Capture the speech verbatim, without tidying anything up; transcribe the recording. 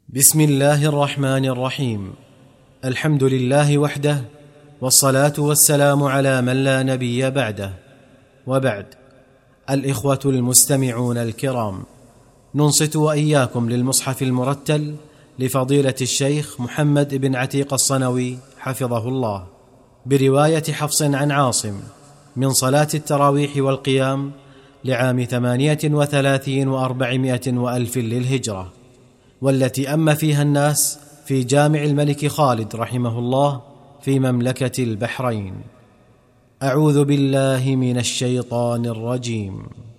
بسم الله الرحمن الرحيم. الحمد لله وحده، والصلاة والسلام على من لا نبي بعده، وبعد. الإخوة المستمعون الكرام، ننصت وإياكم للمصحف المرتل لفضيلة الشيخ محمد بن عتيق الصنوي حفظه الله، برواية حفص عن عاصم من صلاة التراويح والقيام لعام ثمانية وثلاثين وأربعمائة وألف للهجرة، والتي أم فيها الناس في جامع الملك خالد رحمه الله في مملكة البحرين. أعوذ بالله من الشيطان الرجيم.